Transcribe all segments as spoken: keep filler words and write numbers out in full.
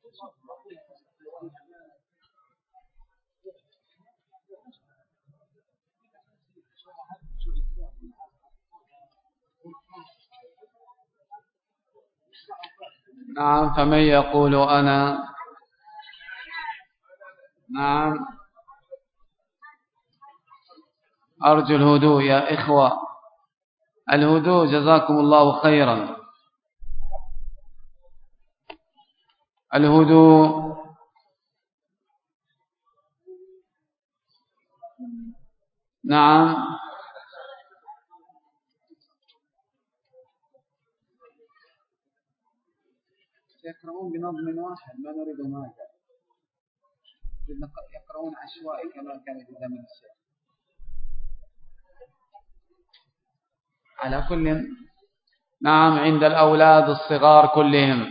نعم. فمن يقول أنا نعم أرجو الهدوء يا إخوة، الهدوء جزاكم الله خيرا. الهدوء. نعم. يقرؤون بنظم واحد، ما نريد هذا، يقرؤون عشوائي كما كان في زمن الشيخ. على كل. نعم. عند الأولاد الصغار كلهم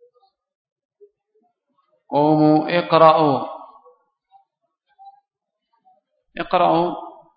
قوموا اقرأوا اقرأوا.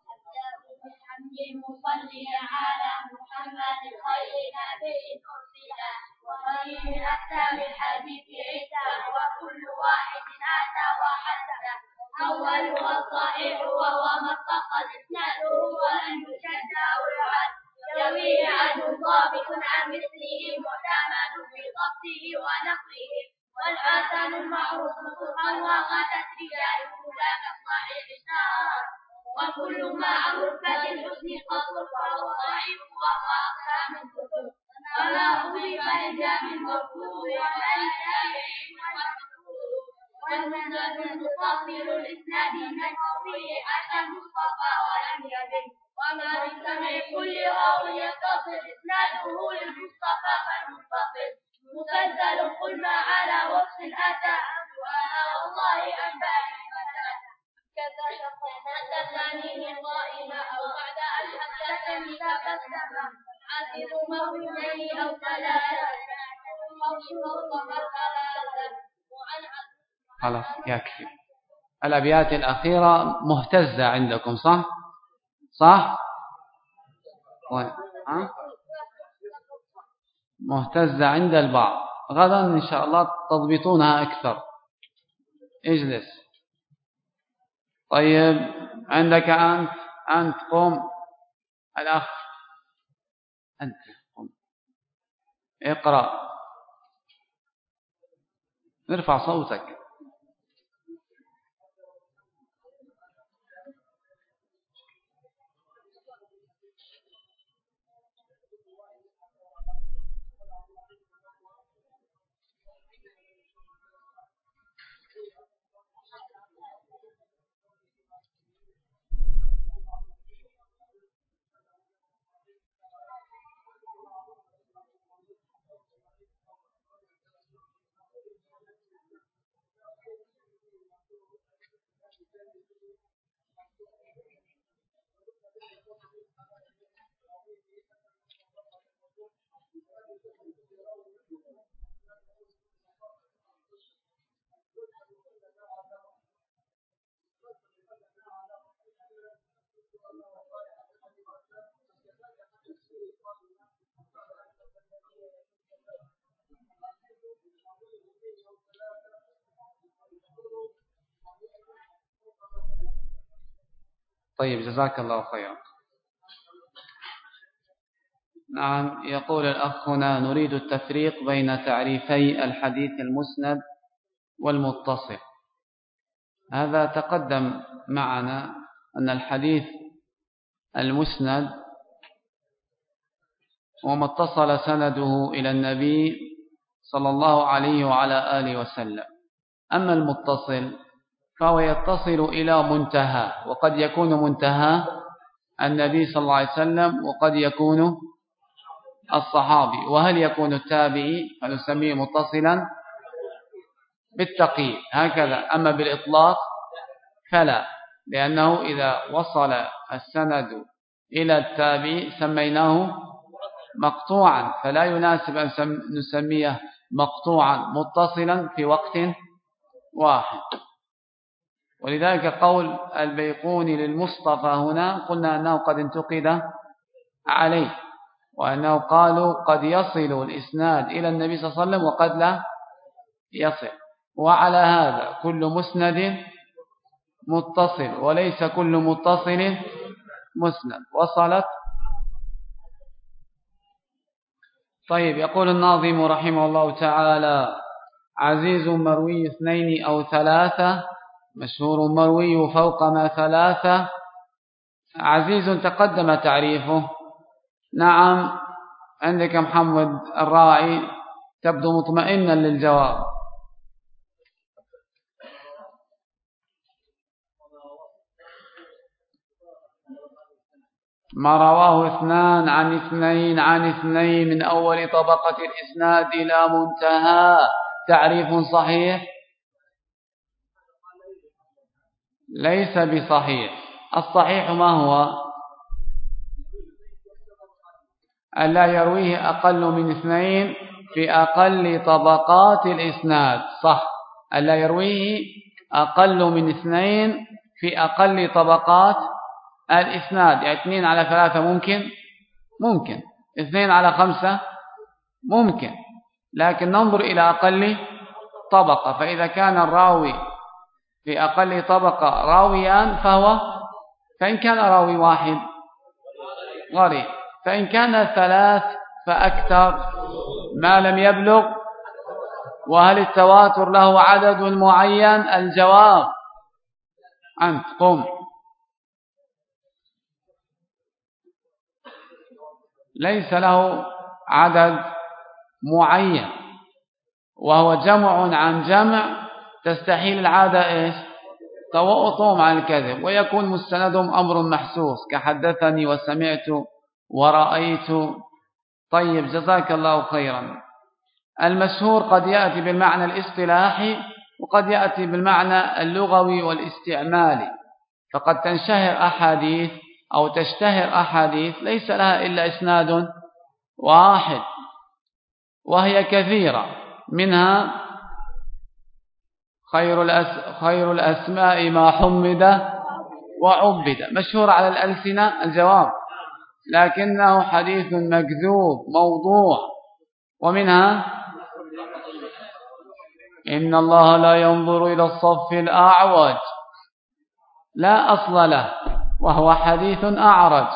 على محمد خير نبي أرسل وخير من أحكام الحديث عدة وكل واحد أتى وحدث. أولها الصحيح وهو ما اتصل إسناده ولم يشد أو يعد، يروي عنه ضابط عن مثله معتمد في ضبطه ونقله. والحسن المعروف صدقا وغدت رجاله لا كالصحيح اشتهر، وكل ما عن رتبة الحسن قصر فهو ضعيف وهو أقسى من كتب. وما أضيف إلا من مرفوع وعن التابعين والمشهور. والمسند المتصل الإسناد من قوله أتى المصطفى ولم يزد. وما بالسمع كل راوي يتصل إسناده للمصطفى فالمتصل مسلسل. قل ما على وصف أتى وأنا والله أنباني فتى. كذا حدثني قائما أو بعد أن حدثني تبسما. حافظ موجودين أو ثلاثة خلاص يكفي. الأبيات الأخيرة مهتزة عندكم صح؟ صح؟ ها؟ مهتزة عند البعض. غدا إن شاء الله تضبطونها أكثر. اجلس. طيب عندك أنت أنت قم. الأخ أنت قم اقرأ. ارفع صوتك. طيب جزاك الله خيرا. نعم. يقول الأخ هنا نريد التفريق بين تعريفي الحديث المسند والمتصل. هذا تقدم معنا أن الحديث المسند وما اتصل سنده إلى النبي صلى الله عليه وعلى آله وسلم. أما المتصل فهو يتصل إلى منتهى، وقد يكون منتهى النبي صلى الله عليه وسلم وقد يكون الصحابي. وهل يكون التابعي فنسميه متصلا بالتقييد هكذا. أما بالإطلاق فلا، لأنه إذا وصل السند إلى التابعي سميناه مقطوعا، فلا يناسب أن نسميه مقطوعا متصلا في وقت واحد. ولذلك قول البيقوني للمصطفى هنا قلنا أنه قد انتقد عليه، وأنه قالوا قد يصل الإسناد إلى النبي صلى الله عليه وسلم وقد لا يصل. وعلى هذا كل مسند متصل وليس كل متصل مسند. وصلت؟ طيب، يقول الناظم رحمه الله تعالى: عزيز مروي اثنين أو ثلاثة، مشهور مروي فوق ما ثلاثة. عزيز تقدم تعريفه. نعم، عندك محمد الراعي، تبدو مطمئنا للجواب. ما رواه اثنان عن اثنين عن اثنين من أول طبقة الإسناد إلى منتهى. تعريف صحيح؟ ليس بصحيح. الصحيح ما هو؟ ألا يرويه أقل من اثنين في أقل طبقات الإسناد. صح، ألا يرويه أقل من اثنين في أقل طبقات الإسناد. يعني اثنين على ثلاثة ممكن ممكن اثنين على خمسة ممكن، لكن ننظر إلى أقل طبقة. فإذا كان الراوي في أقل طبقة راويان فهو، فإن كان راوي واحد غريب، فإن كان ثلاث فأكثر ما لم يبلغ. وهل التواتر له عدد معين؟ الجواب أنت قم. ليس له عدد معين، وهو جمع عن جمع. تستحيل العادة إيش؟ تواطؤهم عن الكذب، ويكون مستندهم أمر محسوس كحدثني وسمعت ورأيت. طيب، جزاك الله خيرا. المشهور قد يأتي بالمعنى الاصطلاحي وقد يأتي بالمعنى اللغوي والاستعمالي. فقد تنشهر أحاديث أو تشتهر أحاديث ليس لها إلا إسناد واحد، وهي كثيرة. منها خير, الأس خير الأسماء ما حمد وعبد، مشهور على الألسنة. الجواب لكنه حديث مكذوب موضوع. ومنها إن الله لا ينظر إلى الصف الأعوج، لا أصل له وهو حديث أعرج.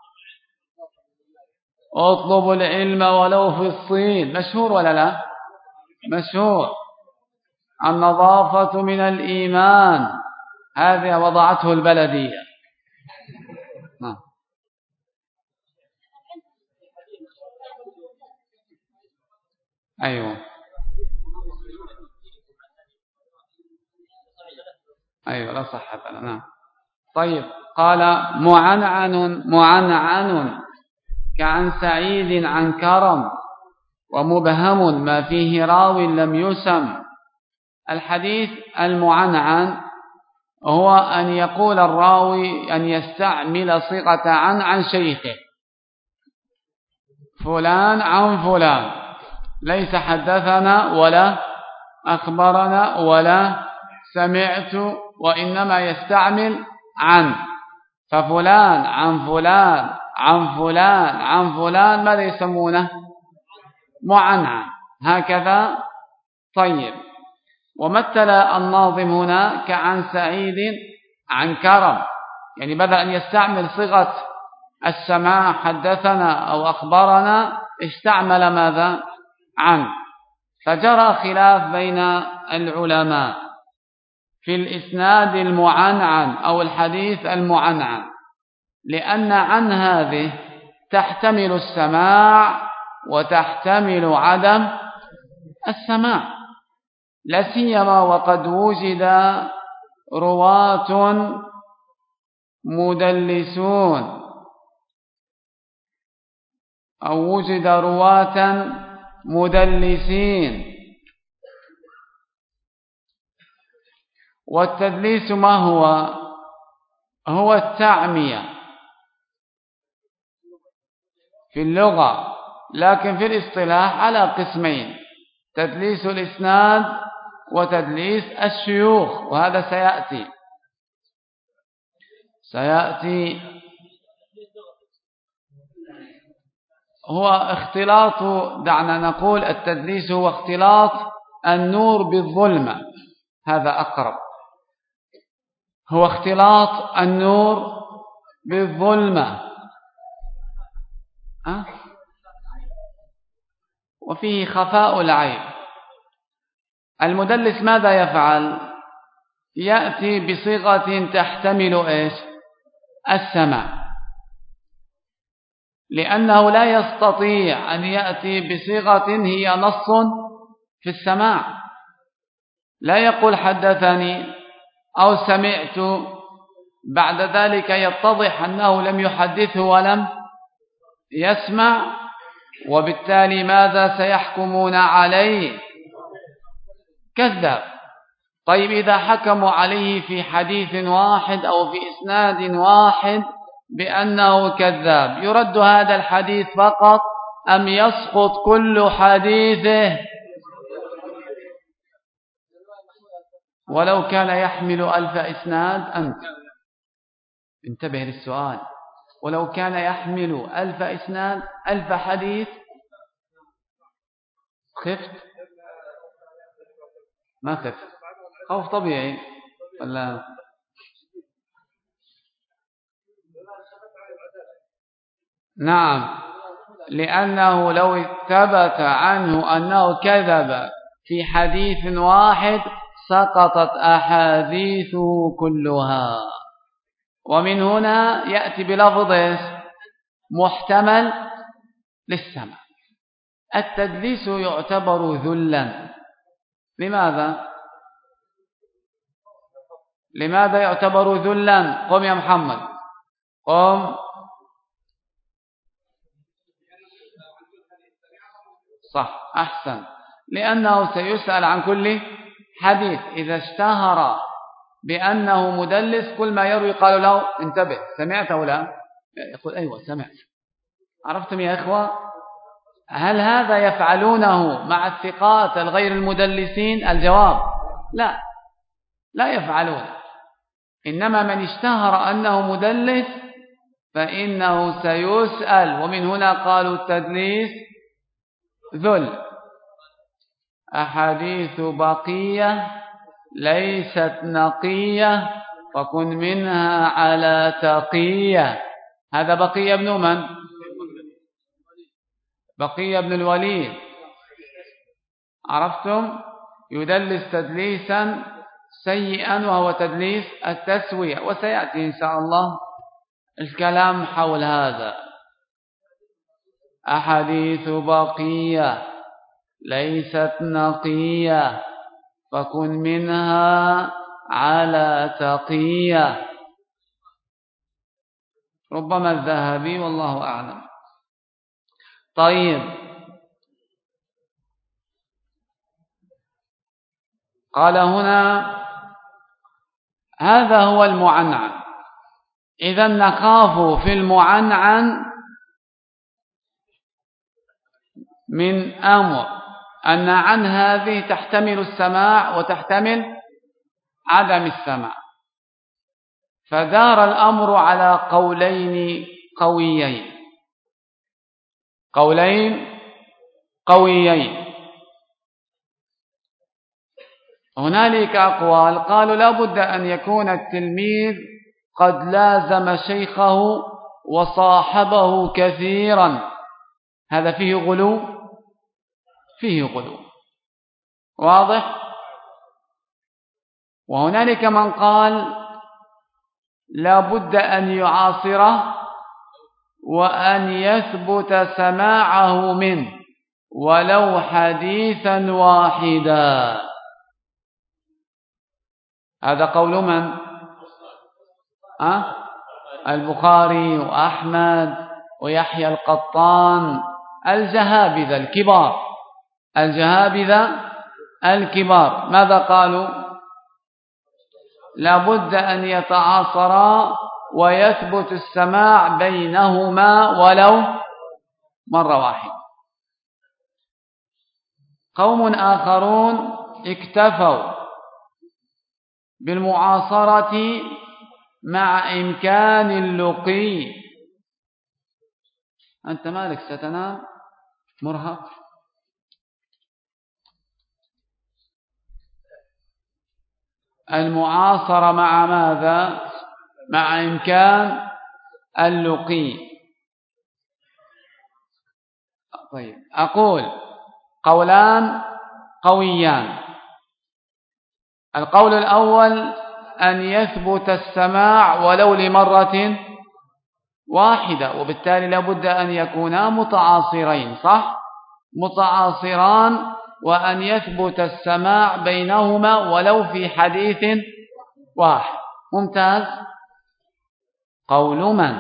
اطلبوا العلم ولو في الصين، مشهور ولا لا؟ مشهور. النظافة من الإيمان، هذا وضعته البلدية. أيوه أيوه لا صحة له. نعم. طيب، قال معنعن معنعن كعن سعيد عن كرم، ومبهم ما فيه راو لم يسم. الحديث المعنعن هو أن يقول الراوي، أن يستعمل صيغة عن عن شيخه، فلان عن فلان، ليس حدثنا ولا أخبرنا ولا سمعت، وإنما يستعمل عن. ففلان عن فلان عن فلان عن فلان، ماذا يسمونه؟ معنعن، هكذا. طيب، ومثل الناظم هنا كعن سعيد عن كرم، يعني بدل أن يستعمل صيغة السماع حدثنا أو أخبرنا استعمل ماذا؟ عن. فجرى خلاف بين العلماء في الإسناد المعنعن أو الحديث المعنعن، لأن عن هذه تحتمل السماع وتحتمل عدم السماع، لا سيما وقد وجد رواة مدلسون أو وجد رواة مدلسين. والتدليس ما هو؟ هو التعمية في اللغة، لكن في الاصطلاح على قسمين: تدليس الإسناد وتدليس الشيوخ، وهذا سيأتي سيأتي هو اختلاط، دعنا نقول التدليس هو اختلاط النور بالظلمة. هذا أقرب. هو اختلاط النور بالظلمة، أه؟ وفيه خفاء العين. المدلس ماذا يفعل؟ يأتي بصيغة تحتمل إيش؟ السماع، لأنه لا يستطيع أن يأتي بصيغة هي نص في السماع. لا يقول حدثني أو سمعت بعد ذلك يتضح أنه لم يحدثه ولم يسمع، وبالتالي ماذا سيحكمون عليه؟ كذاب. طيب إذا حكموا عليه في حديث واحد أو في إسناد واحد بأنه كذاب، يرد هذا الحديث فقط أم يسقط كل حديثه؟ ولو كان يحمل ألف إسناد، أنت انتبه للسؤال، ولو كان يحمل ألف إسناد ألف حديث خفت؟ ما خفت، خوف طبيعي ولا؟ نعم، لأنه لو ثبت عنه أنه كذب في حديث واحد سقطت أحاديثه كلها. ومن هنا يأتي بلفظ محتمل للسمع. التدليس يعتبر ذلا. لماذا؟ لماذا يعتبر ذلا؟ قم يا محمد، قم. صح، أحسن، لأنه سيسأل عن كل حديث. إذا اشتهر بأنه مدلس كل ما يروي قالوا له انتبه، سمعت أو لا؟ يقول أيوة سمعت. عرفتم يا إخوة؟ هل هذا يفعلونه مع الثقات الغير المدلسين؟ الجواب لا، لا يفعلون. إنما من اشتهر أنه مدلس فإنه سيسأل، ومن هنا قالوا التدليس ذل. أحاديث بقية ليست نقية فكن منها على تقية. هذا بقية ابن من؟ بقية ابن الوليد. عرفتم؟ يدلس تدليسا سيئا وهو تدليس التسوية، وسيأتي إن شاء الله الكلام حول هذا. أحاديث بقية ليست نقية فكن منها على تقية. ربما الذهبي، والله أعلم. طيب، قال هنا هذا هو المعنعن. إذا نخاف في المعنعن من أمر أن عن هذه تحتمل السماع وتحتمل عدم السماع، فدار الأمر على قولين قويين قولين قويين هنالك أقوال قالوا لا بد أن يكون التلميذ قد لازم شيخه وصاحبه كثيرا. هذا فيه غلو، فيه غلو واضح. وهنالك من قال لا بد أن يعاصره وأن يثبت سماعه منه ولو حديثا واحدا. هذا قول من؟ أه؟ البخاري وأحمد ويحيى القطان، الجهابذة الكبار، الجهابذة الكبار. ماذا قالوا؟ لابد أن يتعاصرا ويثبت السماع بينهما ولو مرة واحدة. قوم آخرون اكتفوا بالمعاصرة مع إمكان اللقي. أنت مالك ستنام مرهق؟ المعاصرة مع ماذا؟ مع إمكان اللقي. طيب أقول قولان قويان. القول الأول أن يثبت السماع ولو لمرة واحدة، وبالتالي لابد أن يكونا متعاصرين، صح؟ متعاصران، وأن يثبت السماع بينهما ولو في حديث واحد. ممتاز. قول من؟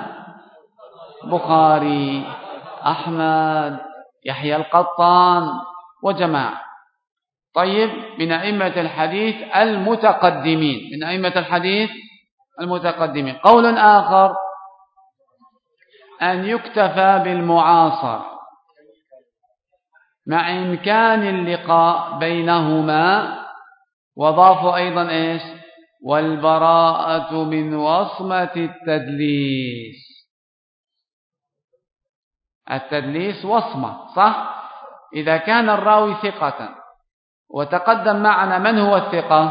بخاري، أحمد، يحيى القطان وجماعة. طيب، من أئمة الحديث المتقدمين، من أئمة الحديث المتقدمين. قول آخر أن يكتفى بالمعاصر مع إمكان اللقاء بينهما، وضافوا أيضا إيش؟ والبراءة من وصمة التدليس. التدليس وصمة، صح؟ إذا كان الراوي ثقة، وتقدم معنا من هو الثقة؟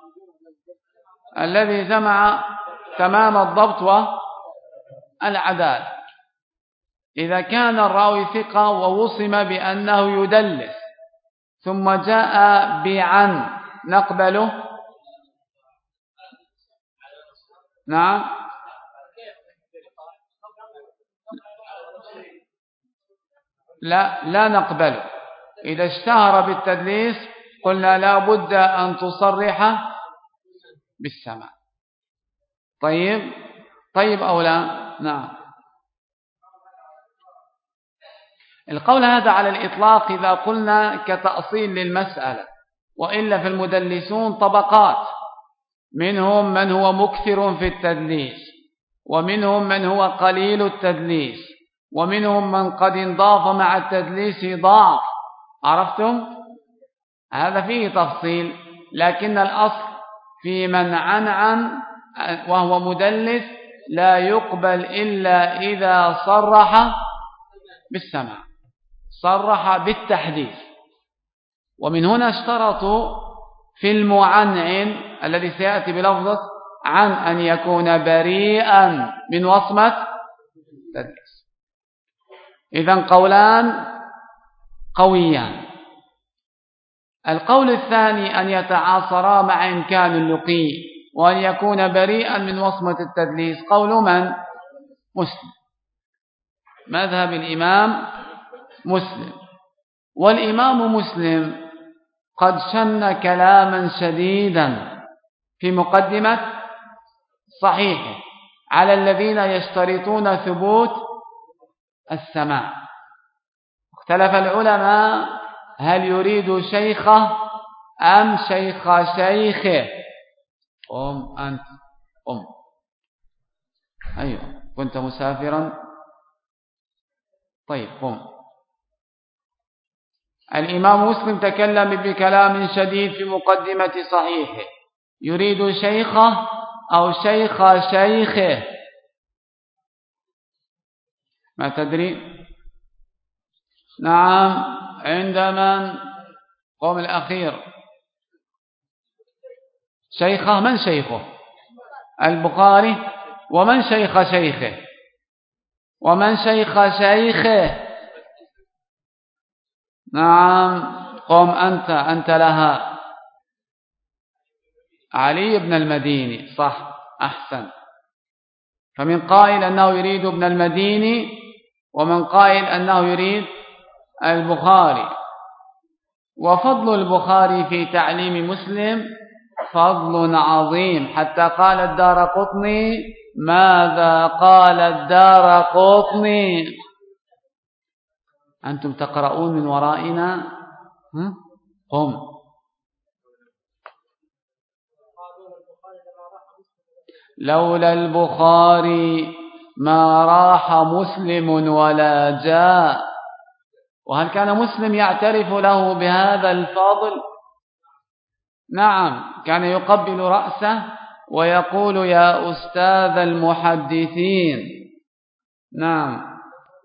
الذي جمع تمام الضبط والعدالة. إذا كان الراوي ثقة ووصم بأنه يدلس ثم جاء بعن، نقبله؟ نعم. لا لا نقبله. إذا اشتهر بالتدليس قلنا لا بد أن تصرح بالسماع. طيب طيب أو لا؟ نعم. القول هذا على الإطلاق إذا قلنا كتأصيل للمسألة، وإلا في المدلسون طبقات، منهم من هو مكثر في التدليس، ومنهم من هو قليل التدليس، ومنهم من قد انضاف مع التدليس ضعف. عرفتم؟ هذا فيه تفصيل، لكن الأصل في من عنعن وهو مدلس لا يقبل إلا إذا صرح بالسماع، صرح بالتحديث. ومن هنا اشترطوا في المعنعن الذي سيأتي بلفظة عن أن يكون بريئا من وصمة التدليس. إذن قولان قويان. القول الثاني أن يتعاصرا مع إمكان اللقي، وأن يكون بريئا من وصمة التدليس. قول من؟ مسلم، مذهب الإمام مسلم. والإمام مسلم قد شن كلاما شديدا في مقدمة صحيحه على الذين يشترطون ثبوت السماع. اختلف العلماء هل يريد شيخه أم شيخ شيخه. قم أنت، قم. أيوة، كنت مسافرا. طيب قم. الإمام مسلم تكلم بكلام شديد في مقدمة صحيحه، يريد شيخه أو شيخ شيخه؟ ما تدري؟ نعم، عند من؟ قوم الأخير. شيخه، من شيخه؟ البخاري. ومن شيخ شيخه؟ ومن شيخ شيخه؟ نعم، قم أنت، أنت لها. علي بن المديني، صح، أحسن. فمن قائل أنه يريد ابن المديني، ومن قائل أنه يريد البخاري. وفضل البخاري في تعليم مسلم فضل عظيم، حتى قال الدارقطني: ماذا قال الدارقطني؟ أنتم تقرؤون من ورائنا. قم. لولا البخاري ما راح مسلم ولا جاء. وهل كان مسلم يعترف له بهذا الفضل؟ نعم، كان يقبل رأسه ويقول: يا أستاذ المحدثين. نعم،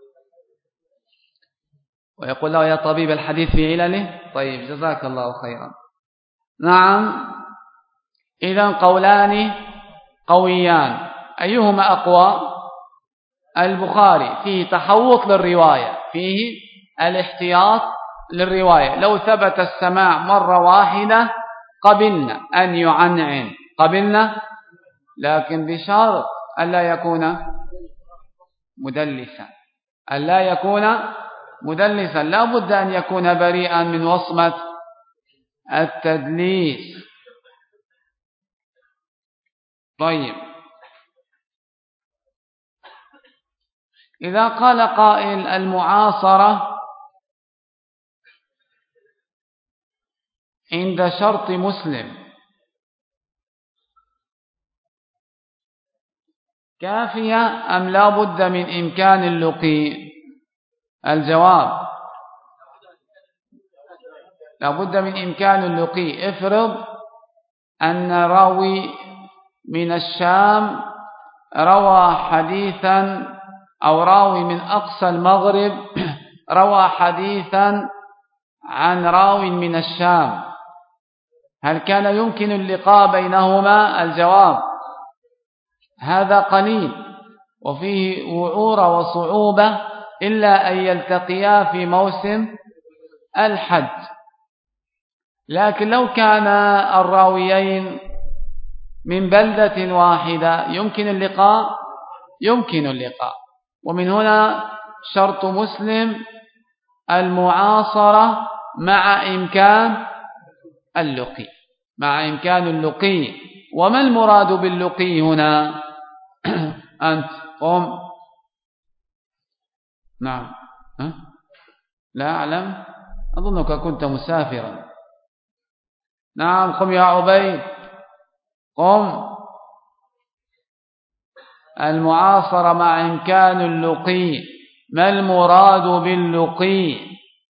ويقول له: يا طبيب الحديث في علله. طيب، جزاك الله خيرا. نعم، إذن قولان قويان، أيهما أقوى؟ البخاري فيه تحوط للرواية، فيه الاحتياط للرواية. لو ثبت السماع مرة واحدة قبلنا أن يعنعن، قبلنا، لكن بشرط ألا يكون مدلسا، ألا يكون مدلسا، لا بد أن يكون بريئا من وصمة التدليس. طيب، إذا قال قائل المعاصرة عند شرط مسلم كافية أم لا بد من إمكان اللقي؟ الجواب لا بد من إمكان اللقي. افرض أن راوي من الشام روى حديثا، أو راوي من أقصى المغرب روى حديثا عن راوي من الشام، هل كان يمكن اللقاء بينهما؟ الجواب هذا قليل وفيه وعور وصعوبة إلا أن يلتقيا في موسم الحج. لكن لو كان الراويين من بلدة واحدة يمكن اللقاء، يمكن اللقاء. ومن هنا شرط مسلم المعاصرة مع إمكان اللقي، مع إمكان اللقي. وما المراد باللقي هنا؟ أنت قم. نعم. ها؟ لا أعلم، أظنك كنت مسافرا. نعم، قم يا عبيد، قم. المعاصرة مع إمكان اللقي، ما المراد باللقي؟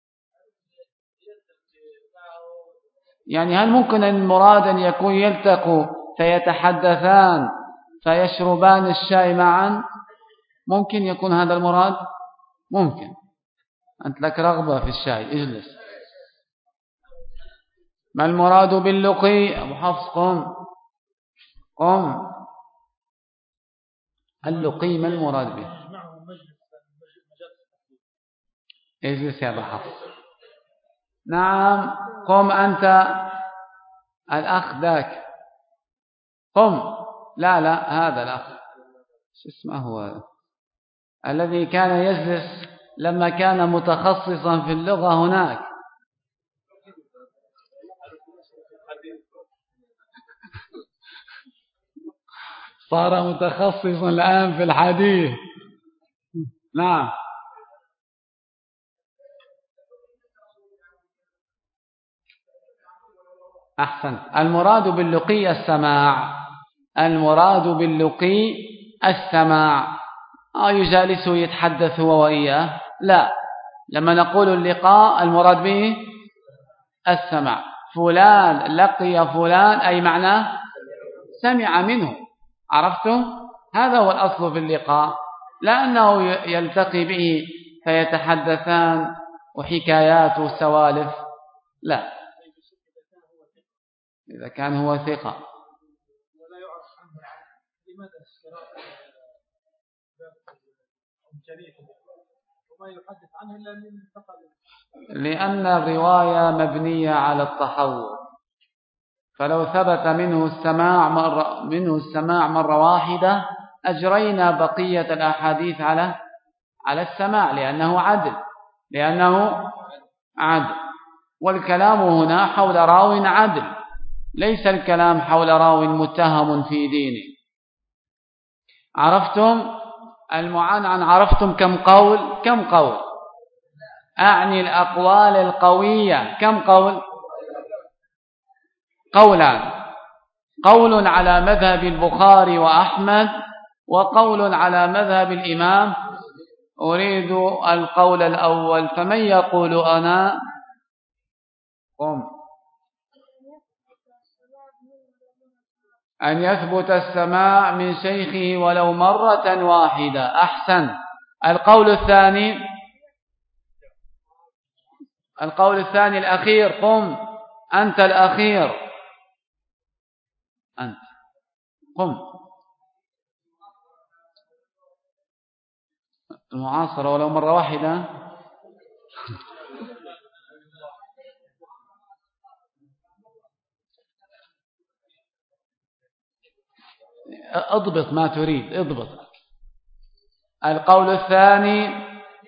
يعني هل ممكن المراد أن يكون يلتقوا فيتحدثان فيشربان الشاي معا؟ ممكن يكون هذا المراد؟ ممكن. أنت لك رغبة في الشاي، اجلس. ما المراد باللقي؟ أبو حفص قم، قم. اللقي ما المراد به؟ اجلس يا أبو حفص. نعم، قم أنت الأخ ذاك، قم. لا لا، هذا الأخ شو اسمه هو الذي كان يجلس لما كان متخصصا في اللغة هناك. صار متخصصا الآن في الحديث. نعم. أحسن. المراد باللقي السماع، المراد باللقي السماع. آه يجالسه يتحدث هو وإياه؟ لا، لما نقول اللقاء المراد به السماع. فلان لقي فلان أي معناه سمع منه، عرفتم؟ هذا هو الأصل في اللقاء، لا أنه يلتقي به فيتحدثان وحكايات وسوالف، لا. إذا كان هو ثقة. ولا يعرف عنه لماذا اشتراط جريح وما يحدث عنه إلا من فقط؟ لأن الرواية مبنية على التحول، فلو ثبت منه السماع مرة منه السماع مرة واحدة أجرينا بقية الأحاديث على على السماع، لأنه عدل، لأنه عدل. والكلام هنا حول راو عدل، ليس الكلام حول راو متهم في دينه. عرفتم المعنعن؟ عرفتم كم قول؟ كم قول؟ أعني الأقوال القوية، كم قول؟ قولان، قول على مذهب البخاري وأحمد، وقول على مذهب الإمام. أريد القول الأول، فمن يقول أنا؟ قم. أن يثبت السماع من شيخه ولو مرة واحدة. أحسن. القول الثاني، القول الثاني الأخير، قم أنت الأخير. أنت قم. المعاصرة ولو مرة واحدة. اضبط ما تريد، اضبط. القول الثاني.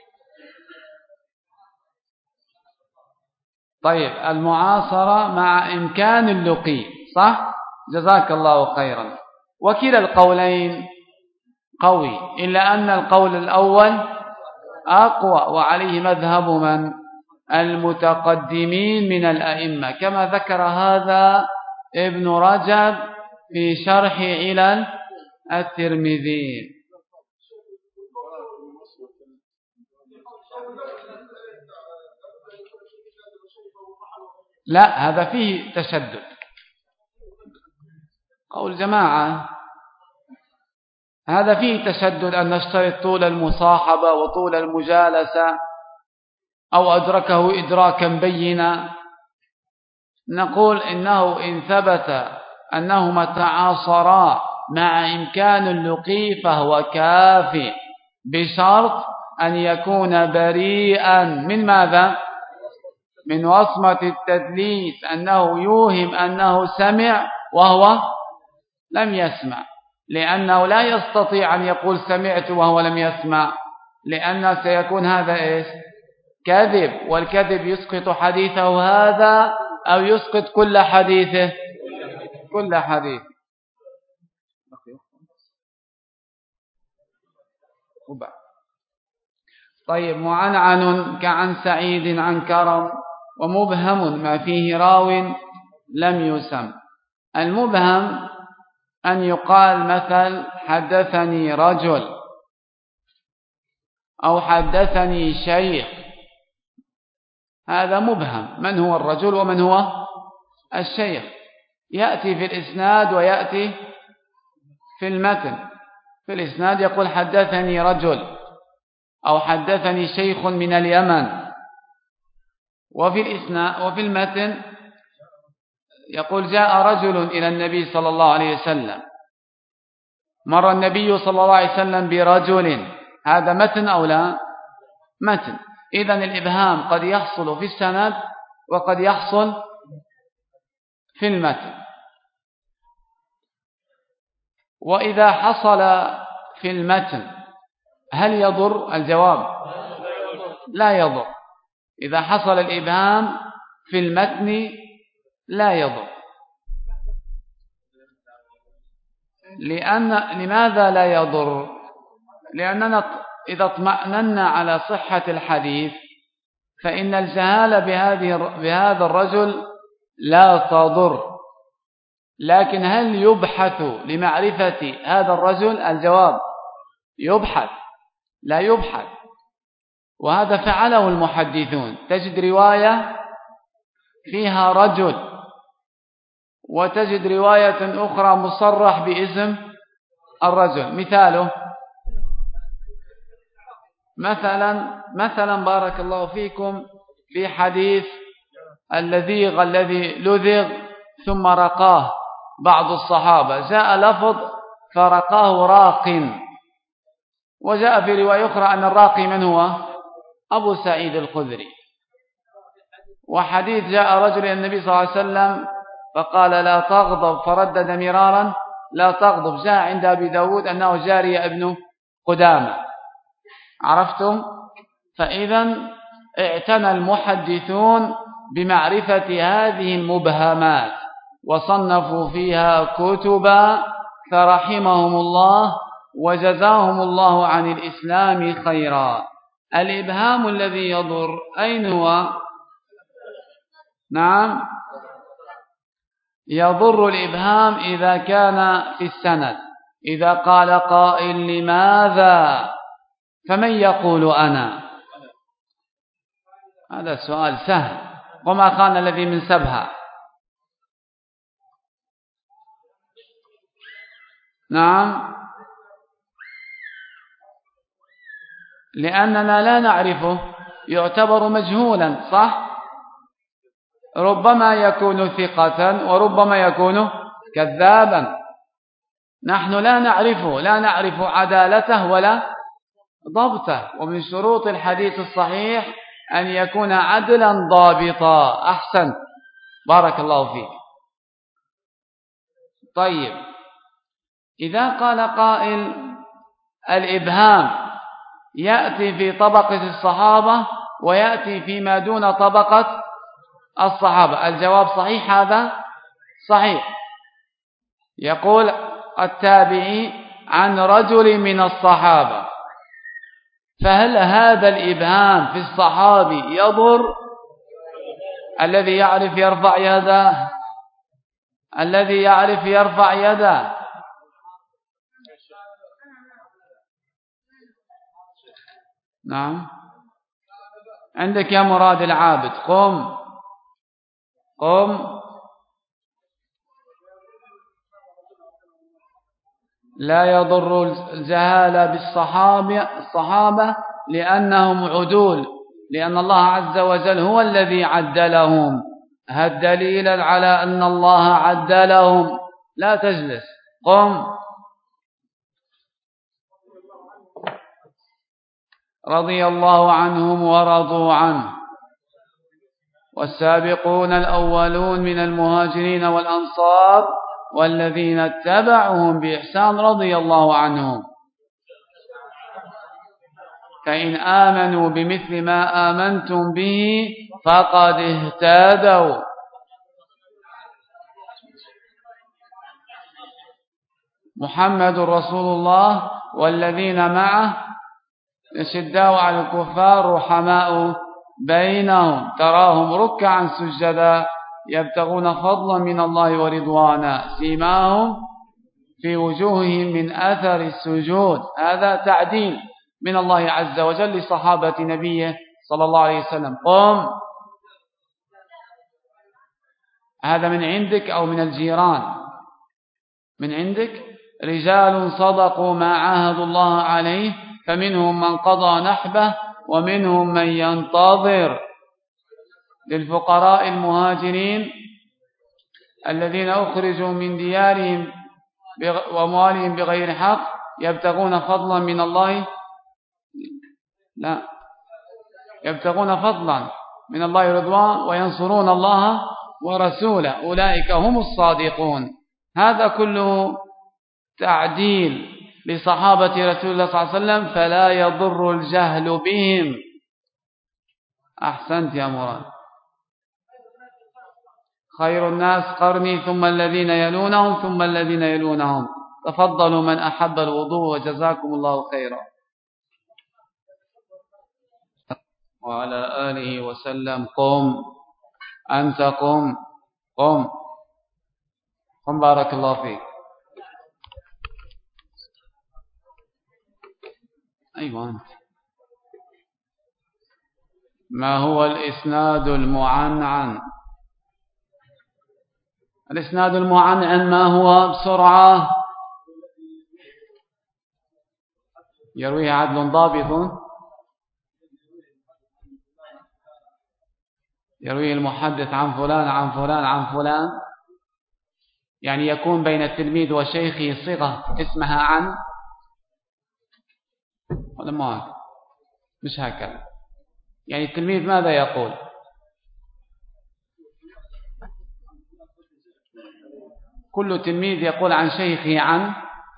طيب المعاصرة مع إمكان اللقي، صح؟ جزاك الله خيرا. وكلا القولين قوي، إلا أن القول الأول أقوى، وعليه مذهب من؟ المتقدمين من الأئمة، كما ذكر هذا ابن رجب في شرح علل الترمذي. لا، هذا فيه تشدد. قول جماعة هذا فيه تشدد، أن نشترط طول المصاحبة وطول المجالسة أو أدركه إدراكا بينا. نقول إنه إن ثبت أنهما تعاصرا مع إمكان اللقي فهو كافي، بشرط أن يكون بريئا من ماذا؟ من وصمة التدليس، أنه يوهم أنه سمع وهو لم يسمع، لأنه لا يستطيع أن يقول سمعت وهو لم يسمع، لأن سيكون هذا إيش؟ كذب، والكذب يسقط حديثه هذا أو يسقط كل حديثه، كل حديث. طيب معنعن كعن سعيد عن كرم، ومبهم ما فيه راو لم يسم. المبهم أن يقال مثل حدثني رجل أو حدثني شيخ، هذا مبهم، من هو الرجل ومن هو الشيخ؟ يأتي في الإسناد ويأتي في المتن. في الإسناد يقول حدثني رجل أو حدثني شيخ من اليمن، وفي الإسناد وفي المتن يقول جاء رجل إلى النبي صلى الله عليه وسلم، مر النبي صلى الله عليه وسلم برجل، هذا متن أو لا؟ متن. إذن الإبهام قد يحصل في السند وقد يحصل في المتن. وإذا حصل في المتن هل يضر؟ الجواب لا يضر. إذا حصل الإبهام في المتن لا يضر. لأن لماذا لا يضر؟ لأننا إذا اطمأننا على صحة الحديث فإن الجهالة بهذه بهذا الرجل لا تضر. لكن هل يبحث لمعرفة هذا الرجل؟ الجواب يبحث، لا يبحث. وهذا فعله المحدثون، تجد رواية فيها رجل وتجد رواية أخرى مصرح باسم الرجل. مثاله مثلا مثلا بارك الله فيكم في حديث اللذيغ الذي لذغ ثم رقاه بعض الصحابة، جاء لفظ فرقاه راق، وجاء في رواية أخرى أن الراقي من هو؟ أبو سعيد الخدري. وحديث جاء رجل إلى النبي صلى الله عليه وسلم فقال لا تغضب، فردد مرارا لا تغضب، جاء عند أبي داود أنه جاري ابن قدامة. عرفتم؟ فإذا اعتنى المحدثون بمعرفة هذه المبهمات وصنفوا فيها كتبا، فرحمهم الله وجزاهم الله عن الإسلام خيرا. الإبهام الذي يضر أين هو؟ نعم، يضر الإبهام إذا كان في السند، إذا قال قائل لماذا، فمن يقول أنا؟ هذا السؤال سهل، وما كان الذي من سبها. نعم، لأننا لا نعرفه، يعتبر مجهولا، صح؟ ربما يكون ثقة وربما يكون كذابا، نحن لا نعرفه، لا نعرف عدالته ولا ضبطه. ومن شروط الحديث الصحيح أن يكون عدلا ضابطا. أحسن، بارك الله فيك. طيب، إذا قال قائل الإبهام يأتي في طبقة الصحابة ويأتي فيما دون طبقة الصحابة، الجواب صحيح، هذا صحيح. يقول التابعي عن رجل من الصحابة، فهل هذا الإبهام في الصحابي يضر؟ الذي يعرف يرفع يده، الذي يعرف يرفع يده. نعم، عندك يا مراد العابد، قم قم. لا يضر الجهالة بالصحابة الصحابة لأنهم عدول، لأن الله عز وجل هو الذي عدلهم. هذا دليل على أن الله عدلهم. لا تجلس، قم. رضي الله عنهم ورضوا عنه، والسابقون الأولون من المهاجرين والأنصار والذين اتبعهم بإحسان رضي الله عنهم. فإن آمنوا بمثل ما آمنتم به فقد اهتدوا. محمد رسول الله والذين معه أشداء على الكفار رحماء بينهم، تراهم ركعا سجدا يبتغون فضلا من الله ورضوانا، سيماهم في وجوههم من أثر السجود. هذا تعديل من الله عز وجل لصحابة نبيه صلى الله عليه وسلم. قم. هذا من عندك أو من الجيران؟ من عندك. رجال صدقوا ما عاهدوا الله عليه، فمنهم من قضى نحبه ومنهم من ينتظر. للفقراء المهاجرين الذين أخرجوا من ديارهم وأموالهم بغير حق يبتغون فضلا من الله، لا يبتغون فضلا من الله رضوان وينصرون الله ورسوله، أولئك هم الصادقون. هذا كله تعديل لصحابة رسول الله صلى الله عليه وسلم، فلا يضر الجهل بهم. أحسنت يا مراد. خير الناس قرني ثم الذين يلونهم ثم الذين يلونهم. تفضلوا من أحب الوضوء وجزاكم الله خيرا. وعلى آله وسلم. قم أنت، قم قم قم، بارك الله فيك. أيوة أنت. ما هو الإسناد المعنعن؟ الإسناد المعنعن ما هو؟ بسرعة. يرويه عدل ضابط، يرويه المحدث عن فلان عن فلان عن فلان، يعني يكون بين التلميذ وشيخه صيغة اسمها عن، ولا ما هكذا؟ مش هكذا. يعني التلميذ ماذا يقول؟ كل تلميذ يقول عن شيخه عن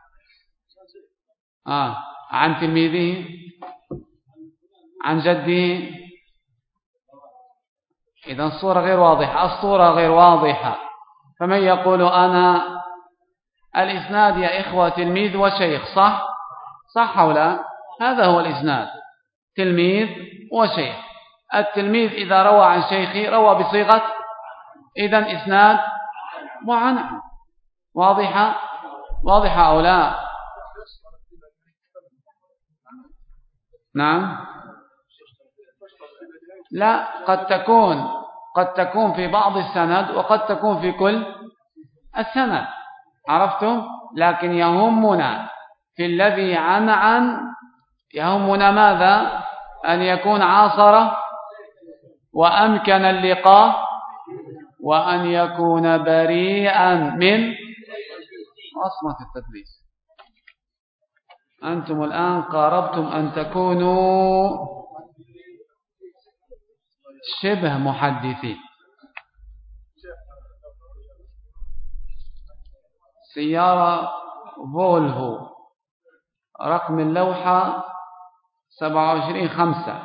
آه عن تلميذه عن جده. إذا الصورة غير واضحة، الصورة غير واضحة. فمن يقول أنا الإسناد يا إخوة تلميذ وشيخ، صح صح أو لا؟ هذا هو الإسناد، تلميذ وشيخ. التلميذ إذا روى عن شيخه روى بصيغة إذن إسناد معنعن. واضحة واضحة أو لا؟ نعم. لا، قد تكون قد تكون في بعض السند وقد تكون في كل السند، عرفتم؟ لكن يهمنا في الذي عن عن يهمنا ماذا؟ أن يكون عاصر وأمكن اللقاء، وأن يكون بريئا من أصمت التدليس. أنتم الآن قاربتم أن تكونوا شبه محدثين. سيارة فولفو رقم اللوحة سبعة وعشرين خمسة،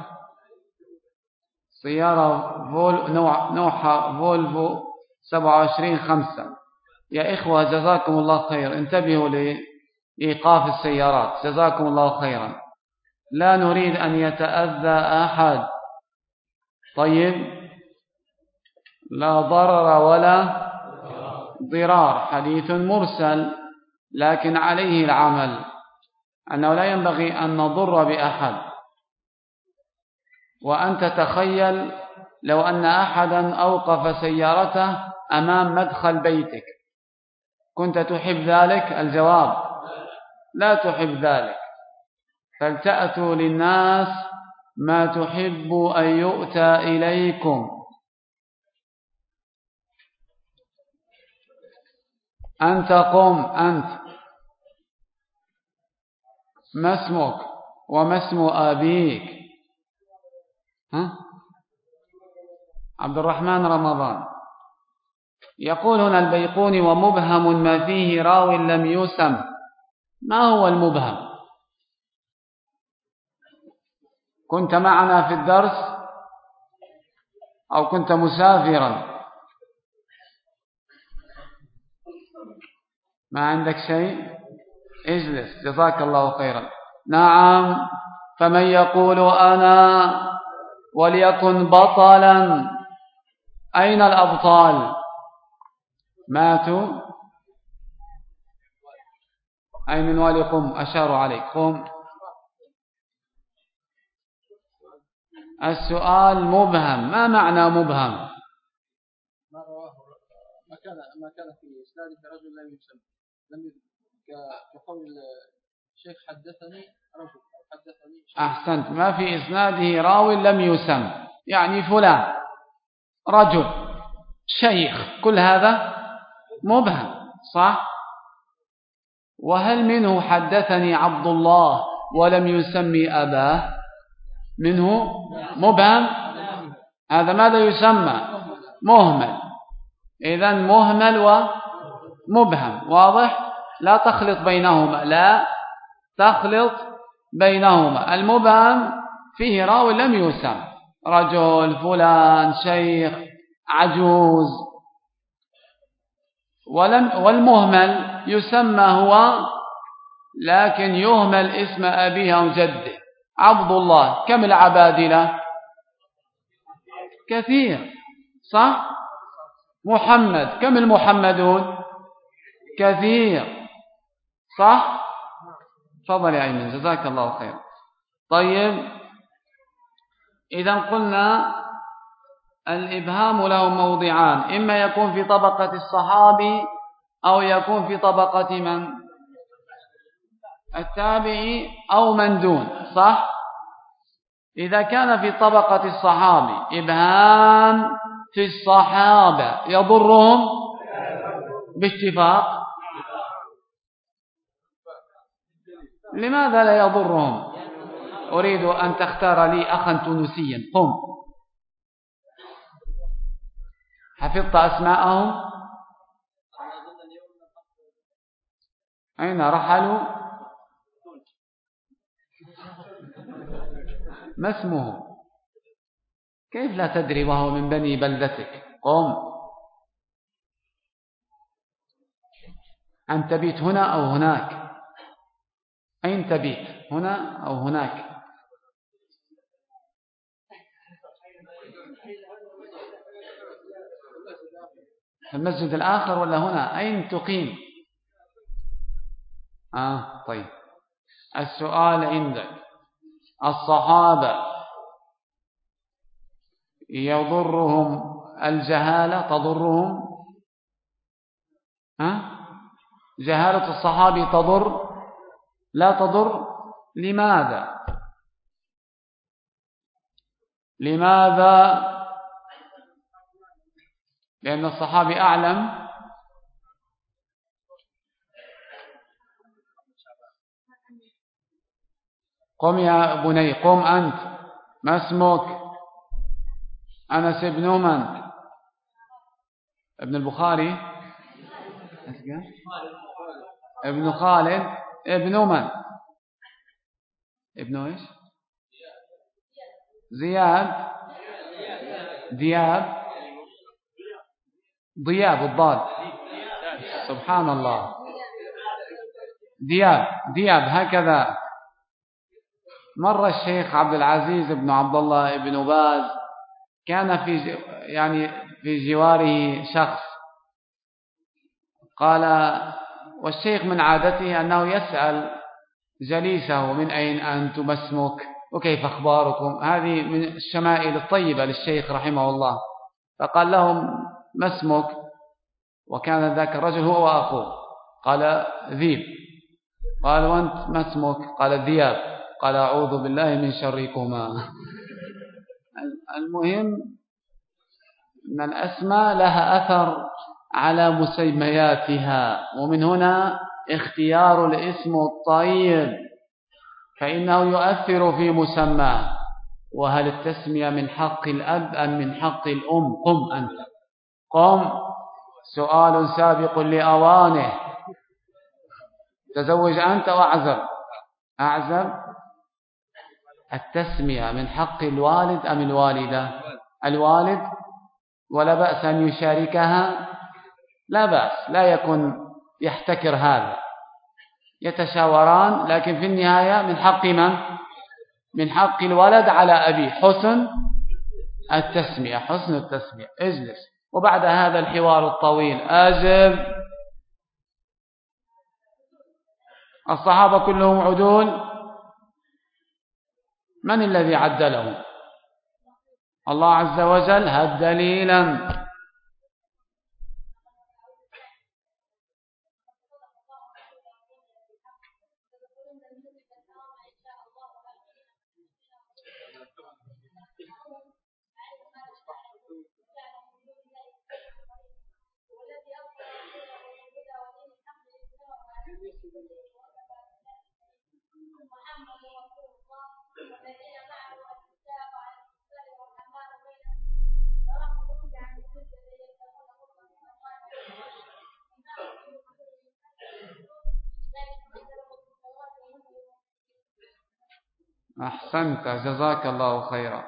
سيارة فول نوع نوعها فولفو سبعة وعشرين خمسة. يا إخوة جزاكم الله خير، انتبهوا لإيقاف السيارات جزاكم الله خيرا، لا نريد أن يتأذى أحد. طيب، لا ضرر ولا ضرار، حديث مرسل لكن عليه العمل، أنه لا ينبغي أن نضر بأحد. وأنت تخيل لو أن أحدا أوقف سيارته أمام مدخل بيتك، كنت تحب ذلك؟ الجواب لا تحب ذلك. فلتأتوا للناس ما تحب أن يؤتى إليكم. أنت قم، أنت ما اسمك وما اسم أبيك؟ ها؟ عبد الرحمن رمضان. يقول هنا البيقوني: ومبهم ما فيه راو لم يسم. ما هو المبهم؟ كنت معنا في الدرس أو كنت مسافرا؟ ما عندك شيء؟ اجلس جزاك الله خيرا. نعم، فمن يقول أنا وليكن بطلا. أين الأبطال؟ ماتوا. أي من والي قم، أشاروا عليك قم. السؤال مبهم. ما معنى مبهم؟ ما رواه ما كان ما كان في إسناده رجل لم يسمى، لم كقول الشيخ حدثني رجل أو حدثني شيخ. أحسنت، ما في إسناده راو لم يسم، يعني فلان رجل شيخ، كل هذا مبهم، صح؟ وهل منه حدثني عبد الله ولم يسمي أباه؟ منه مبهم، هذا ماذا يسمى؟ مهمل. إذن مهمل ومبهم، واضح؟ لا تخلط بينهما، لا تخلط بينهما. المبهم فيه راو لم يسم، رجل، فلان، شيخ، عجوز. ولم والمهمل يسمى هو لكن يهمل اسم أبيه أو جده. عبد الله، كم العبادلة؟ كثير، صح؟ محمد، كم المحمدون؟ كثير، صح؟ تفضل يا أيمن جزاك الله خير. طيب، إذا قلنا الإبهام له موضعان، إما يكون في طبقة الصحابي أو يكون في طبقة من؟ التابعي أو من دون، صح؟ إذا كان في طبقة الصحابي إبهام في الصحابة يضرهم باتفاق؟ لماذا لا يضرهم؟ أريد أن تختار لي أخا تونسيا. قم. حفظت أسماءهم؟ أين رحلوا؟ ما اسمه؟ كيف لا تدري وهو من بني بلدتك؟ قم. أن تبيت هنا أو هناك؟ أين تبيت؟ هنا أو هناك؟ في المسجد الآخر ولا هنا؟ أين تقيم؟ آه طيب. السؤال عندك: الصحابة يضرهم الجهالة؟ تضرهم؟ ها؟ جهالة الصحابي تضر؟ لا تضر؟ لماذا؟ لماذا؟ لأن الصحابي أعلم قم يا بني، قم أنت. ما اسمك؟ أنس بن من؟ ابن البخاري؟ ابن خالد. ابن من؟ ابن إيش؟ زياد. دياب. ضياب الضاد. سبحان الله. دياب دياب هكذا. مر الشيخ عبد العزيز بن عبد الله بن باز، كان في يعني في جواره شخص، قال، والشيخ من عادته أنه يسأل جليسه: من أين أنت؟ ما اسمك؟ وكيف أخباركم؟ هذه من الشمائل الطيبة للشيخ رحمه الله. فقال لهم: ما اسمك؟ وكان ذاك الرجل هو وأخوه. قال: ذيب. قال: وأنت ما اسمك؟ قال: ذياب. قال: أعوذ بالله من شركما. المهم أن الأسماء لها أثر على مسمياتها، ومن هنا اختيار الاسم الطيب فإنه يؤثر في مسماه. وهل التسمية من حق الأب أم من حق الأم؟ قم أنت. قم سؤال سابق لأوانه. تزوج أنت وأعزب. أعزب. التسمية من حق الوالد أم الوالدة؟ الوالد، ولا بأس أن يشاركها، لا بأس، لا يكن يحتكر هذا، يتشاوران، لكن في النهاية من حق من؟ من حق الولد على أبيه. حسن التسمية، حسن التسمية. اجلس. وبعد هذا الحوار الطويل أجب. الصحابة كلهم عدول. من الذي عدلهم؟ الله عز وجل. هات دليلا. أحسنت، جزاك الله خيرا.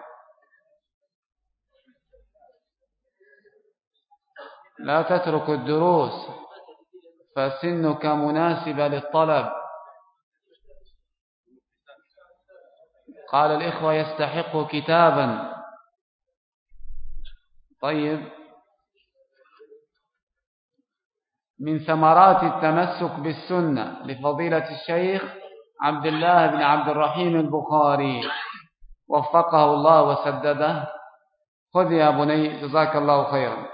لا تترك الدروس فسنك مناسبة للطلب. قال الإخوة يستحق كتابا. طيب، من ثمرات التمسك بالسنة لفضيلة الشيخ عبد الله بن عبد الرحيم البخاري وفقه الله وسدده. خذ يا بني، جزاك الله خيرا.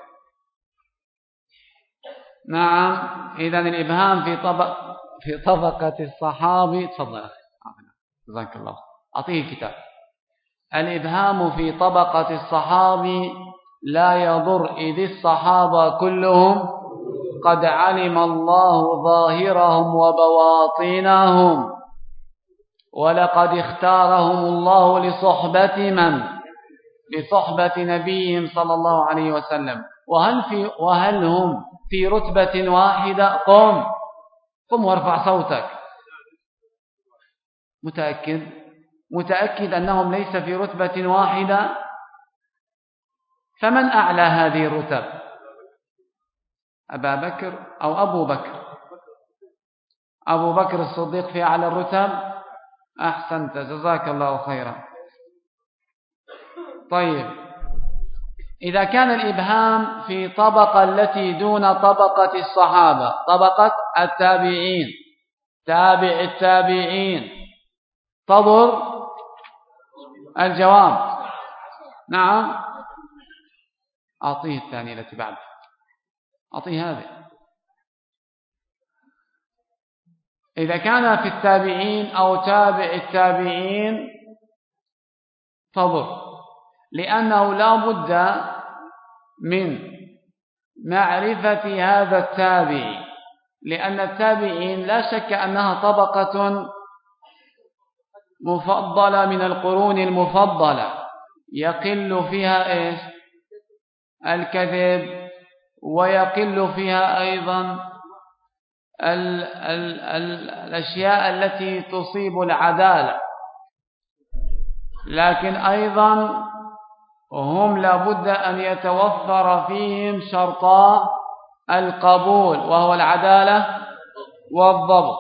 نعم، إذن الإبهام في طبق في طبقة الصحابي. تفضل جزاك الله، أعطيه الكتاب. الإبهام في طبقة الصحابي لا يضر، إذ الصحابة كلهم قد علم الله ظاهرهم وبواطنهم، ولقد اختارهم الله لصحبة من؟ لصحبة نبيهم صلى الله عليه وسلم. وهل, في وهل هم في رتبة واحدة؟ قم قم وارفع صوتك. متأكد متأكد أنهم ليس في رتبة واحدة؟ فمن أعلى هذه الرتب؟ أبا بكر أو أبو بكر؟ أبو بكر الصديق في أعلى الرتب. أحسنت، جزاك الله خيرا. طيب، إذا كان الإبهام في طبقة التي دون طبقة الصحابة، طبقة التابعين، تابع التابعين، تضر؟ الجواب نعم. أعطيه الثانية التي بعد، أعطيه هذه. إذا كان في التابعين أو تابع التابعين تضر، لأنه لا بد من معرفة هذا التابع، لأن التابعين لا شك أنها طبقة مفضلة من القرون المفضلة يقل فيها إيش؟ الكذب، ويقل فيها أيضا ال ال ال الأشياء التي تصيب العدالة، لكن أيضا هم لابد أن يتوفر فيهم شرطا القبول وهو العدالة والضبط.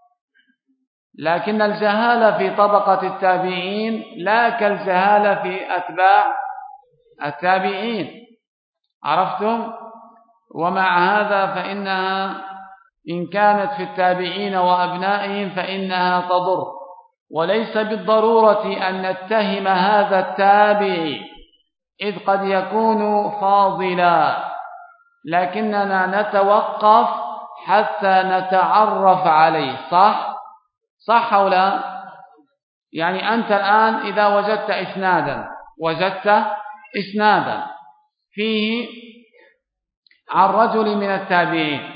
لكن الجهالة في طبقة التابعين لا كالجهالة في أتباع التابعين، عرفتم؟ ومع هذا فإنها إن كانت في التابعين وأبنائهم فإنها تضر، وليس بالضرورة أن نتهم هذا التابعي إذ قد يكون فاضلا، لكننا نتوقف حتى نتعرف عليه. صح؟ صح أو لا؟ يعني أنت الآن إذا وجدت إسنادا وجدت إسنادا فيه عن رجل من التابعين،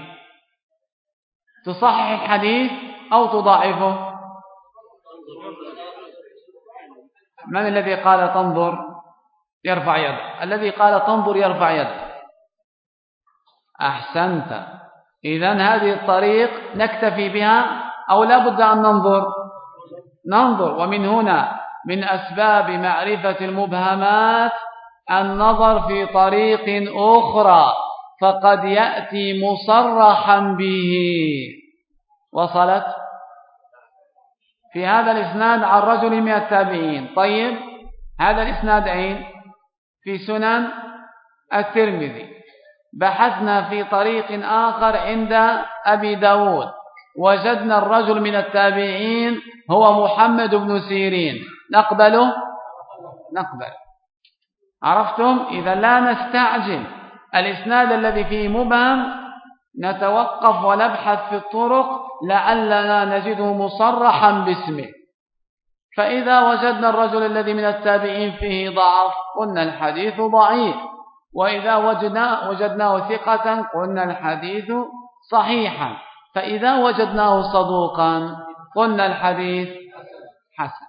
تصحح الحديث أو تضاعفه؟ من الذي قال تنظر يرفع يده؟ الذي قال تنظر يرفع يده. أحسنت. إذن هذه الطريق نكتفي بها أو لا بد أن ننظر؟ ننظر. ومن هنا من أسباب معرفة المبهمات النظر في طريق أخرى، فقد يأتي مصرحا به. وصلت؟ في هذا الإسناد عن رجل من التابعين. طيب، هذا الإسناد أين؟ في سنن الترمذي. بحثنا في طريق آخر عند أبي داود، وجدنا الرجل من التابعين هو محمد بن سيرين، نقبله؟ نقبل. عرفتم؟ إذا لا نستعجل الإسناد الذي فيه مبهم، نتوقف ونبحث في الطرق لعلنا نجده مصرحا باسمه. فإذا وجدنا الرجل الذي من التابعين فيه ضعف قلنا الحديث ضعيف، وإذا وجدنا وجدناه ثقة قلنا الحديث صحيحا، فإذا وجدناه صدوقا قلنا الحديث حسن.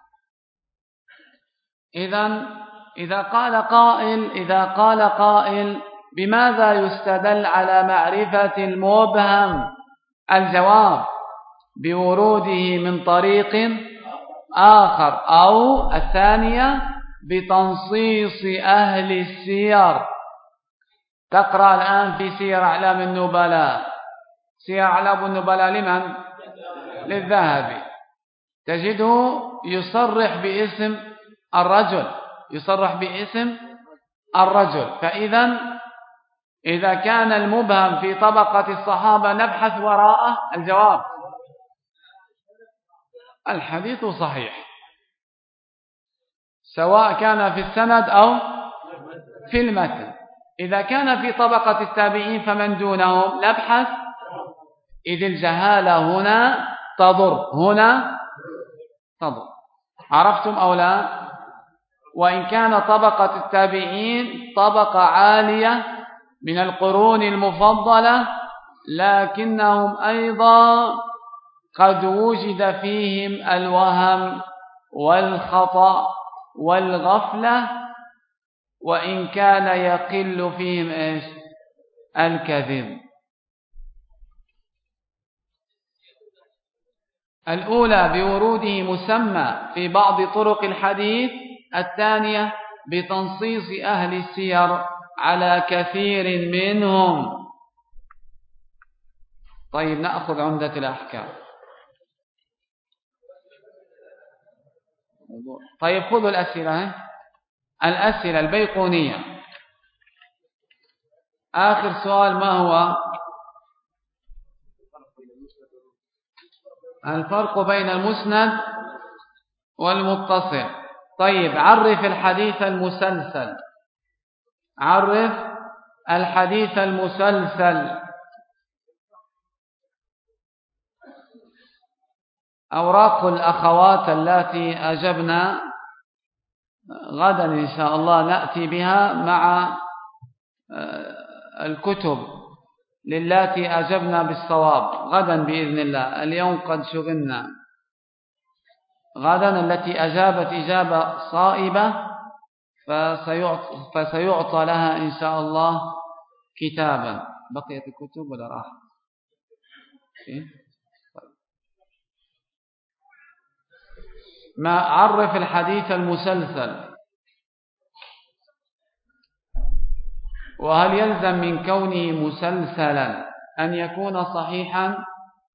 إذن إذا قال قائل إذا قال قائل بماذا يستدل على معرفة المبهم؟ الجواب بوروده من طريق آخر، أو الثانية بتنصيص أهل السير. تقرأ الآن في سير أعلام النبلاء، سير أعلام النبلاء لمن؟ للذهبي، تجده يصرح باسم الرجل، يصرح باسم الرجل. فإذا إذا كان المبهم في طبقة الصحابة نبحث وراءه، الجواب الحديث صحيح، سواء كان في السند أو في المتن. إذا كان في طبقة التابعين فمن دونهم نبحث، إذ الجهالة هنا تضر، هنا تضر. عرفتم أو لا؟ وإن كان طبقة التابعين طبقة عالية من القرون المفضلة، لكنهم أيضا قد وجد فيهم الوهم والخطأ والغفلة، وإن كان يقل فيهم إيش؟ الكذب. الأولى بوروده مسمى في بعض طرق الحديث، الثانية بتنصيص أهل السير على كثير منهم. طيب، نأخذ عمدة الأحكام. طيب، خذوا الأسئلة. الأسئلة البيقونية. آخر سؤال ما هو؟ الفرق بين المسند والمتصل. طيب، عرف الحديث المسلسل. عرف الحديث المسلسل. أوراق الأخوات التي أجبنا غدا إن شاء الله نأتي بها مع الكتب للاتي أجبنا بالصواب غدا بإذن الله. اليوم قد شغلنا. غدا التي أجابت إجابة صائبة فسيعطى, فسيعطى لها إن شاء الله كتابا. بقيت الكتب ولا راح؟ إيه؟ ما عرف الحديث المسلسل. وهل يلزم من كونه مسلسلا أن يكون صحيحا؟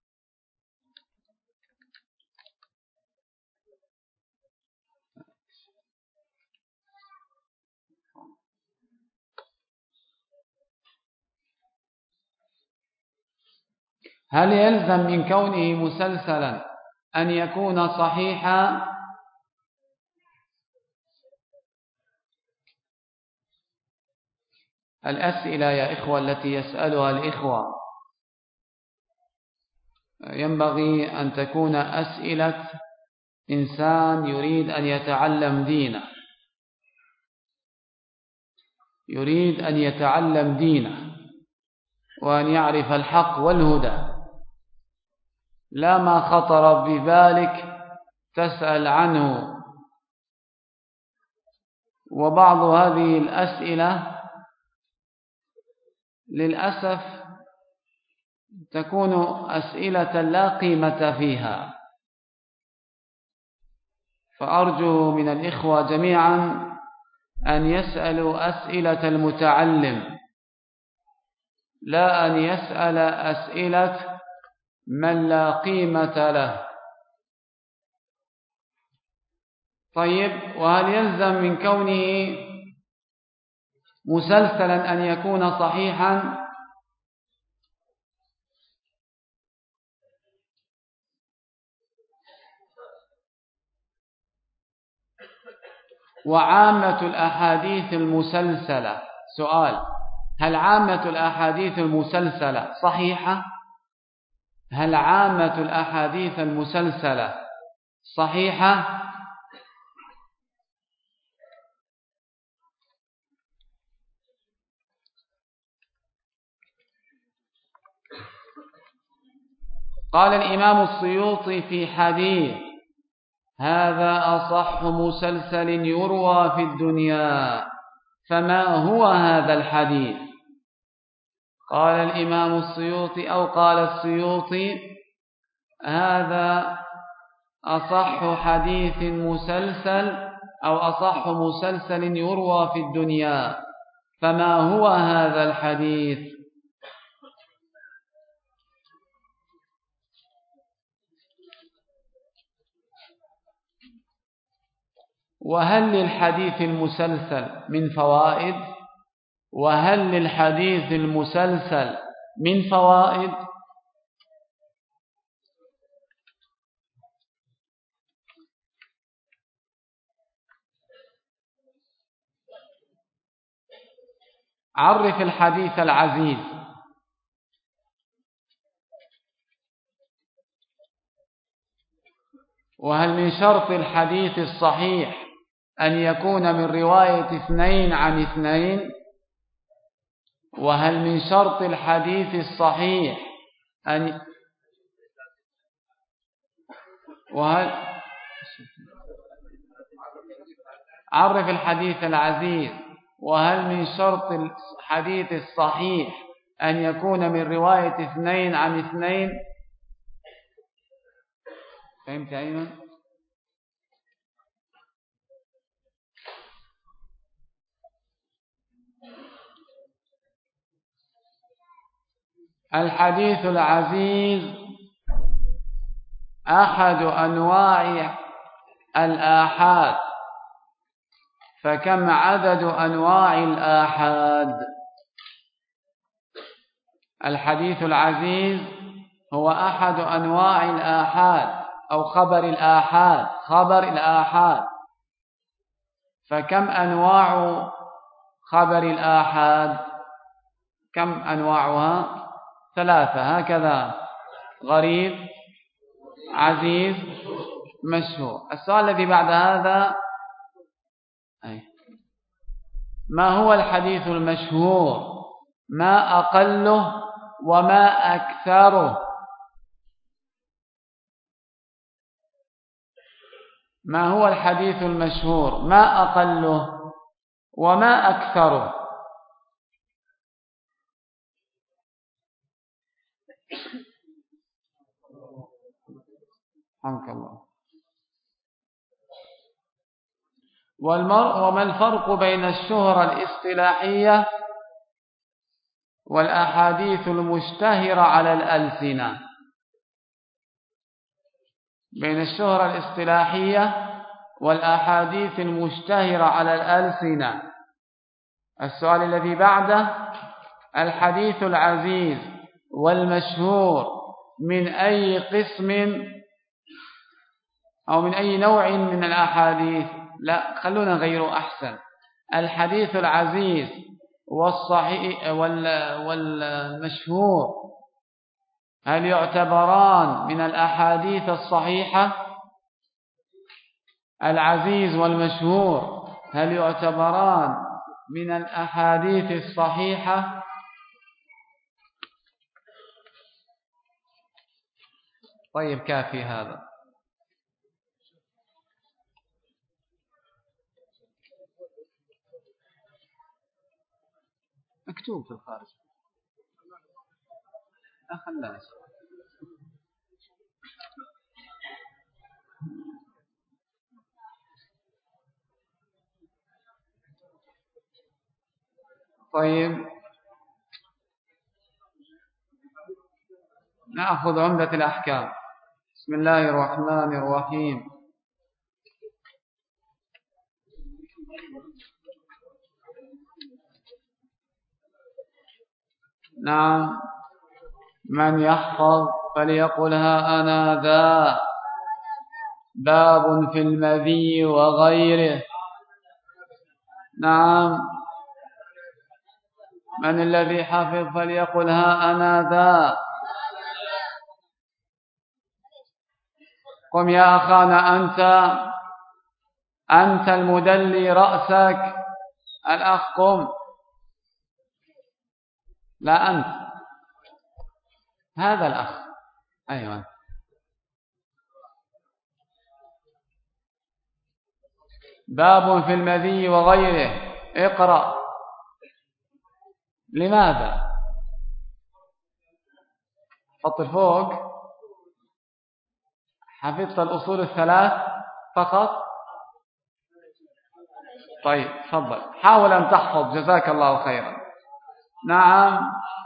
هل يلزم من كونه مسلسلا أن يكون صحيحا؟ الأسئلة يا إخوة التي يسألها الإخوة ينبغي أن تكون أسئلة إنسان يريد أن يتعلم دينه، يريد أن يتعلم دينه وأن يعرف الحق والهدى، لا ما خطر ببالك تسأل عنه. وبعض هذه الأسئلة للأسف تكون أسئلة لا قيمة فيها، فأرجو من الإخوة جميعا أن يسألوا أسئلة المتعلم، لا أن يسأل أسئلة من لا قيمة له. طيب، وهل يلزم من كونه مسلسلا أن يكون صحيحا؟ وعامة الأحاديث المسلسلة، سؤال: هل عامة الأحاديث المسلسلة صحيحة؟ هل عامة الأحاديث المسلسلة صحيحة؟ قال الإمام السيوطي في حديث: هذا أصح مسلسل يروى في الدنيا، فما هو هذا الحديث؟ قال الإمام السيوطي أو قال السيوطي: هذا أصح حديث مسلسل أو أصح مسلسل يروى في الدنيا، فما هو هذا الحديث؟ وهل للحديث المسلسل من فوائد؟ وهل للحديث المسلسل من فوائد؟ عرف الحديث العزيز. وهل من شرط الحديث الصحيح أن يكون من رواية اثنين عن اثنين؟ وهل من شرط الحديث الصحيح أن وهل عرف الحديث العزيز. وهل من شرط الحديث الصحيح أن يكون من رواية اثنين عن اثنين؟ فهمت أيمن؟ الحديث العزيز أحد أنواع الآحاد، فكم عدد أنواع الآحاد؟ الحديث العزيز هو أحد أنواع الآحاد أو خبر الآحاد، خبر الآحاد. فكم أنواع خبر الآحاد؟ كم أنواعها؟ ثلاثة هكذا: غريب، عزيز، مشهور. السؤال الذي بعد هذا: أي ما هو الحديث المشهور؟ ما أقله وما أكثره؟ ما هو الحديث المشهور؟ ما أقله وما أكثره؟ حمك الله. والمرء وما الفرق بين الشهرة الاصطلاحية والأحاديث المشتهرة على الألسنة؟ بين الشهرة الاصطلاحية والأحاديث المشتهرة على الألسنة. السؤال الذي بعده: الحديث العزيز والمشهور من أي قسم أو من أي نوع من الأحاديث؟ لا، خلونا غيره أحسن. الحديث العزيز والصحيح والمشهور هل يعتبران من الأحاديث الصحيحة؟ العزيز والمشهور هل يعتبران من الأحاديث الصحيحة؟ طيب كافي هذا. مكتوب في الخارج. أخلنا طيب نأخذ عمدة الأحكام. بسم الله الرحمن الرحيم. نعم، من يحفظ فليقلها أنا ذا. باب في المذي وغيره. نعم، من الذي حفظ فليقلها أنا ذا. قم يا أخانا، أنت أنت المدلي رأسك. الأخ قم. لا أنت، هذا الأخ. أيوة. باب في المذي وغيره. اقرأ. لماذا؟ حط فوق. حفظت الأصول الثلاث فقط؟ طيب تفضل، حاول أن تحفظ، جزاك الله خيرا. نعم،